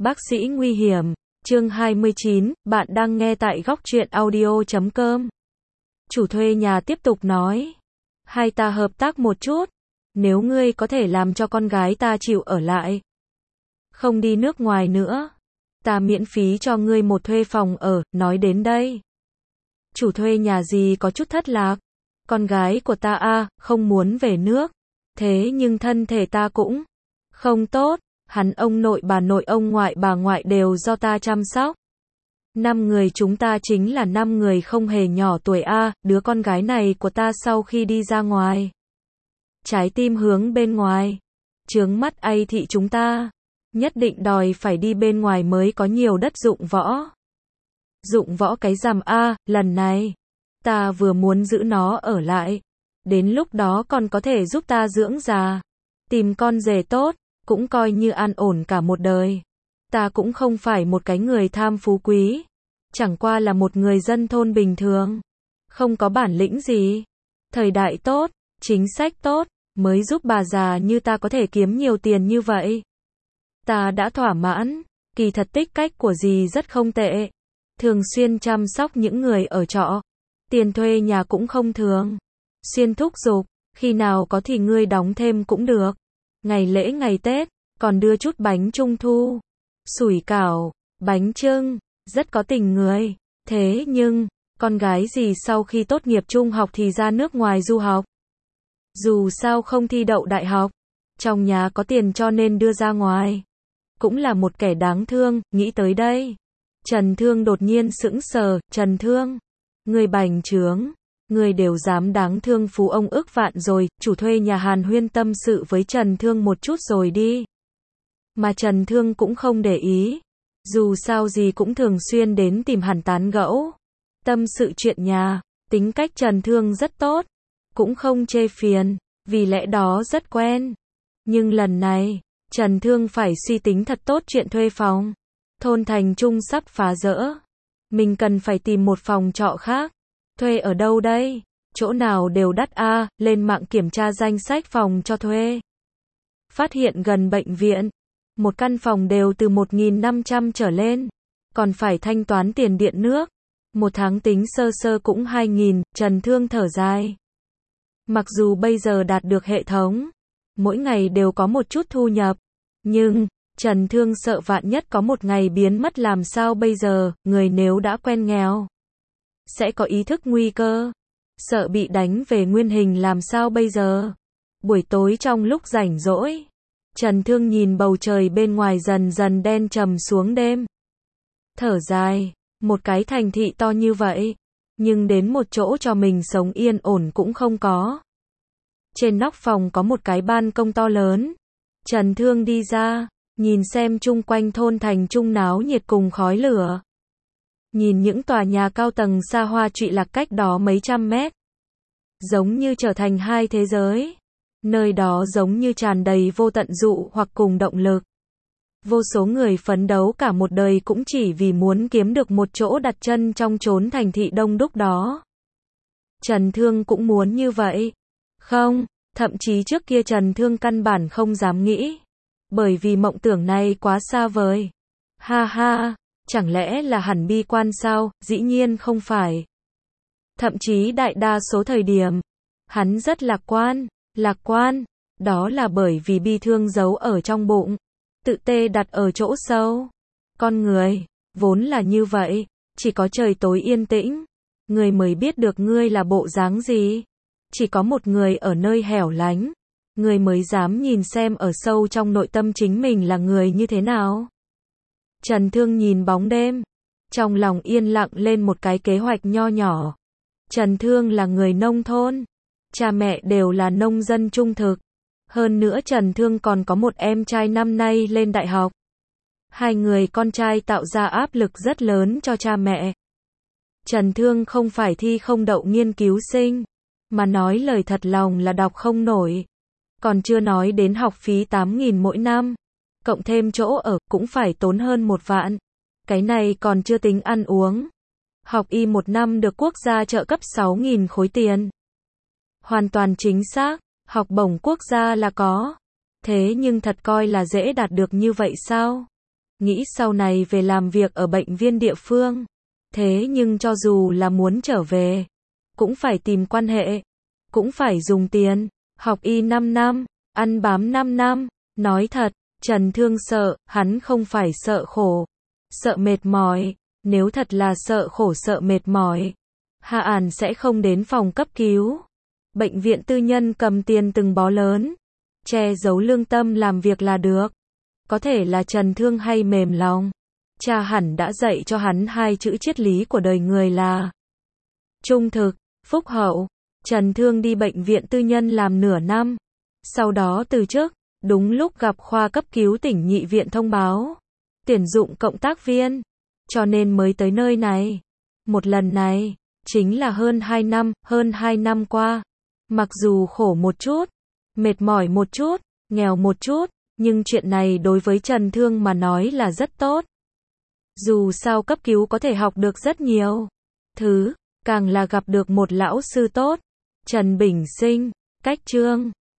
Bác sĩ nguy hiểm, chương 29, bạn đang nghe tại góc truyện audio.com. Chủ thuê nhà tiếp tục nói, hai ta hợp tác một chút, nếu ngươi có thể làm cho con gái ta chịu ở lại, không đi nước ngoài nữa, ta miễn phí cho ngươi một thuê phòng ở. Nói đến đây, chủ thuê nhà gì có chút thất lạc, con gái của ta không muốn về nước, thế nhưng thân thể ta cũng không tốt. Hắn ông nội ông ngoại bà ngoại đều do ta chăm sóc. 5 người chúng ta chính là 5 người không hề nhỏ tuổi đứa con gái này của ta sau khi đi ra ngoài, trái tim hướng bên ngoài, chướng mắt thị chúng ta, nhất định đòi phải đi bên ngoài mới có nhiều đất dụng võ. Dụng võ cái rằm lần này, ta vừa muốn giữ nó ở lại, đến lúc đó còn có thể giúp ta dưỡng già, tìm con rể tốt, cũng coi như an ổn cả một đời. Ta cũng không phải một cái người tham phú quý, chẳng qua là một người dân thôn bình thường, không có bản lĩnh gì. Thời đại tốt, chính sách tốt, mới giúp bà già như ta có thể kiếm nhiều tiền như vậy. Ta đã thỏa mãn, kỳ thật tích cách của dì rất không tệ. Thường xuyên chăm sóc những người ở trọ, tiền thuê nhà cũng không thường. Xuyên thúc giục, khi nào có thì ngươi đóng thêm cũng được. Ngày lễ ngày Tết, còn đưa chút bánh trung thu, sủi cảo, bánh chưng, rất có tình người. Thế nhưng, con gái gì sau khi tốt nghiệp trung học thì ra nước ngoài du học. Dù sao không thi đậu đại học, trong nhà có tiền cho nên đưa ra ngoài. Cũng là một kẻ đáng thương. Nghĩ tới đây, Trần Thương đột nhiên sững sờ. Trần Thương, người bành trướng, người đều dám đáng thương phú ông ức vạn rồi. Chủ thuê nhà hàn huyên tâm sự với Trần Thương một chút rồi đi. Mà Trần Thương cũng không để ý, dù sao gì cũng thường xuyên đến tìm hắn tán gẫu, tâm sự chuyện nhà. Tính cách Trần Thương rất tốt, cũng không chê phiền, vì lẽ đó rất quen. Nhưng lần này, Trần Thương phải suy tính thật tốt chuyện thuê phòng. Thôn Thành Trung sắp phá rỡ, mình cần phải tìm một phòng trọ khác. Thuê ở đâu đây? Chỗ nào đều đắt lên mạng kiểm tra danh sách phòng cho thuê. Phát hiện gần bệnh viện, một căn phòng đều từ 1.500 trở lên, còn phải thanh toán tiền điện nước. Một tháng tính sơ sơ cũng 2.000, Trần Thương thở dài. Mặc dù bây giờ đạt được hệ thống, mỗi ngày đều có một chút thu nhập, nhưng Trần Thương sợ vạn nhất có một ngày biến mất làm sao bây giờ. Người nếu đã quen nghèo, sẽ có ý thức nguy cơ, sợ bị đánh về nguyên hình làm sao bây giờ. Buổi tối trong lúc rảnh rỗi, Trần Thương nhìn bầu trời bên ngoài dần dần đen trầm xuống đêm. Thở dài, một cái thành thị to như vậy, nhưng đến một chỗ cho mình sống yên ổn cũng không có. Trên nóc phòng có một cái ban công to lớn. Trần Thương đi ra, nhìn xem chung quanh thôn Thành Trung náo nhiệt cùng khói lửa. Nhìn những tòa nhà cao tầng xa hoa trụy lạc cách đó mấy trăm mét, giống như trở thành hai thế giới. Nơi đó giống như tràn đầy vô tận dụ hoặc cùng động lực. Vô số người phấn đấu cả một đời cũng chỉ vì muốn kiếm được một chỗ đặt chân trong chốn thành thị đông đúc đó. Trần Thương cũng muốn như vậy. Không, thậm chí trước kia Trần Thương căn bản không dám nghĩ. Bởi vì mộng tưởng này quá xa vời. Ha ha, chẳng lẽ là hẳn bi quan sao? Dĩ nhiên không phải. Thậm chí đại đa số thời điểm, hắn rất lạc quan. Lạc quan, đó là bởi vì bi thương giấu ở trong bụng, tự tê đặt ở chỗ sâu. Con người, vốn là như vậy, chỉ có trời tối yên tĩnh, người mới biết được ngươi là bộ dáng gì. Chỉ có một người ở nơi hẻo lánh, người mới dám nhìn xem ở sâu trong nội tâm chính mình là người như thế nào. Trần Thương nhìn bóng đêm, trong lòng yên lặng lên một cái kế hoạch nho nhỏ. Trần Thương là người nông thôn, cha mẹ đều là nông dân trung thực. Hơn nữa Trần Thương còn có một em trai năm nay lên đại học. Hai người con trai tạo ra áp lực rất lớn cho cha mẹ. Trần Thương không phải thi không đậu nghiên cứu sinh, mà nói lời thật lòng là đọc không nổi. Còn chưa nói đến học phí 8.000 mỗi năm, cộng thêm chỗ ở cũng phải tốn hơn 1 vạn. Cái này còn chưa tính ăn uống. Học y 1 năm được quốc gia trợ cấp 6.000 khối tiền. Hoàn toàn chính xác, học bổng quốc gia là có. Thế nhưng thật coi là dễ đạt được như vậy sao? nghĩ sau này về làm việc ở bệnh viện địa phương. Thế nhưng cho dù là muốn trở về, cũng phải tìm quan hệ, cũng phải dùng tiền, học y 5 năm, ăn bám 5 năm. Nói thật, Trần Thương sợ, hắn không phải sợ khổ, sợ mệt mỏi. Nếu thật là sợ khổ sợ mệt mỏi, Hạ Ản sẽ không đến phòng cấp cứu. Bệnh viện tư nhân cầm tiền từng bó lớn, che giấu lương tâm làm việc là được. Có thể là Trần Thương hay mềm lòng. Cha hẳn đã dạy cho hắn 2 chữ triết lý của đời người là trung thực, phúc hậu. Trần Thương đi bệnh viện tư nhân làm nửa năm, sau đó từ chức. Đúng lúc gặp khoa cấp cứu tỉnh Nhị viện thông báo tuyển dụng cộng tác viên, cho nên mới tới nơi này. Một lần này, chính là hơn 2 năm qua. Mặc dù khổ một chút, mệt mỏi một chút, nghèo một chút, nhưng chuyện này đối với Trần Thương mà nói là rất tốt. Dù sao cấp cứu có thể học được rất nhiều thứ, càng là gặp được một lão sư tốt. Trần Bình Sinh, cách chương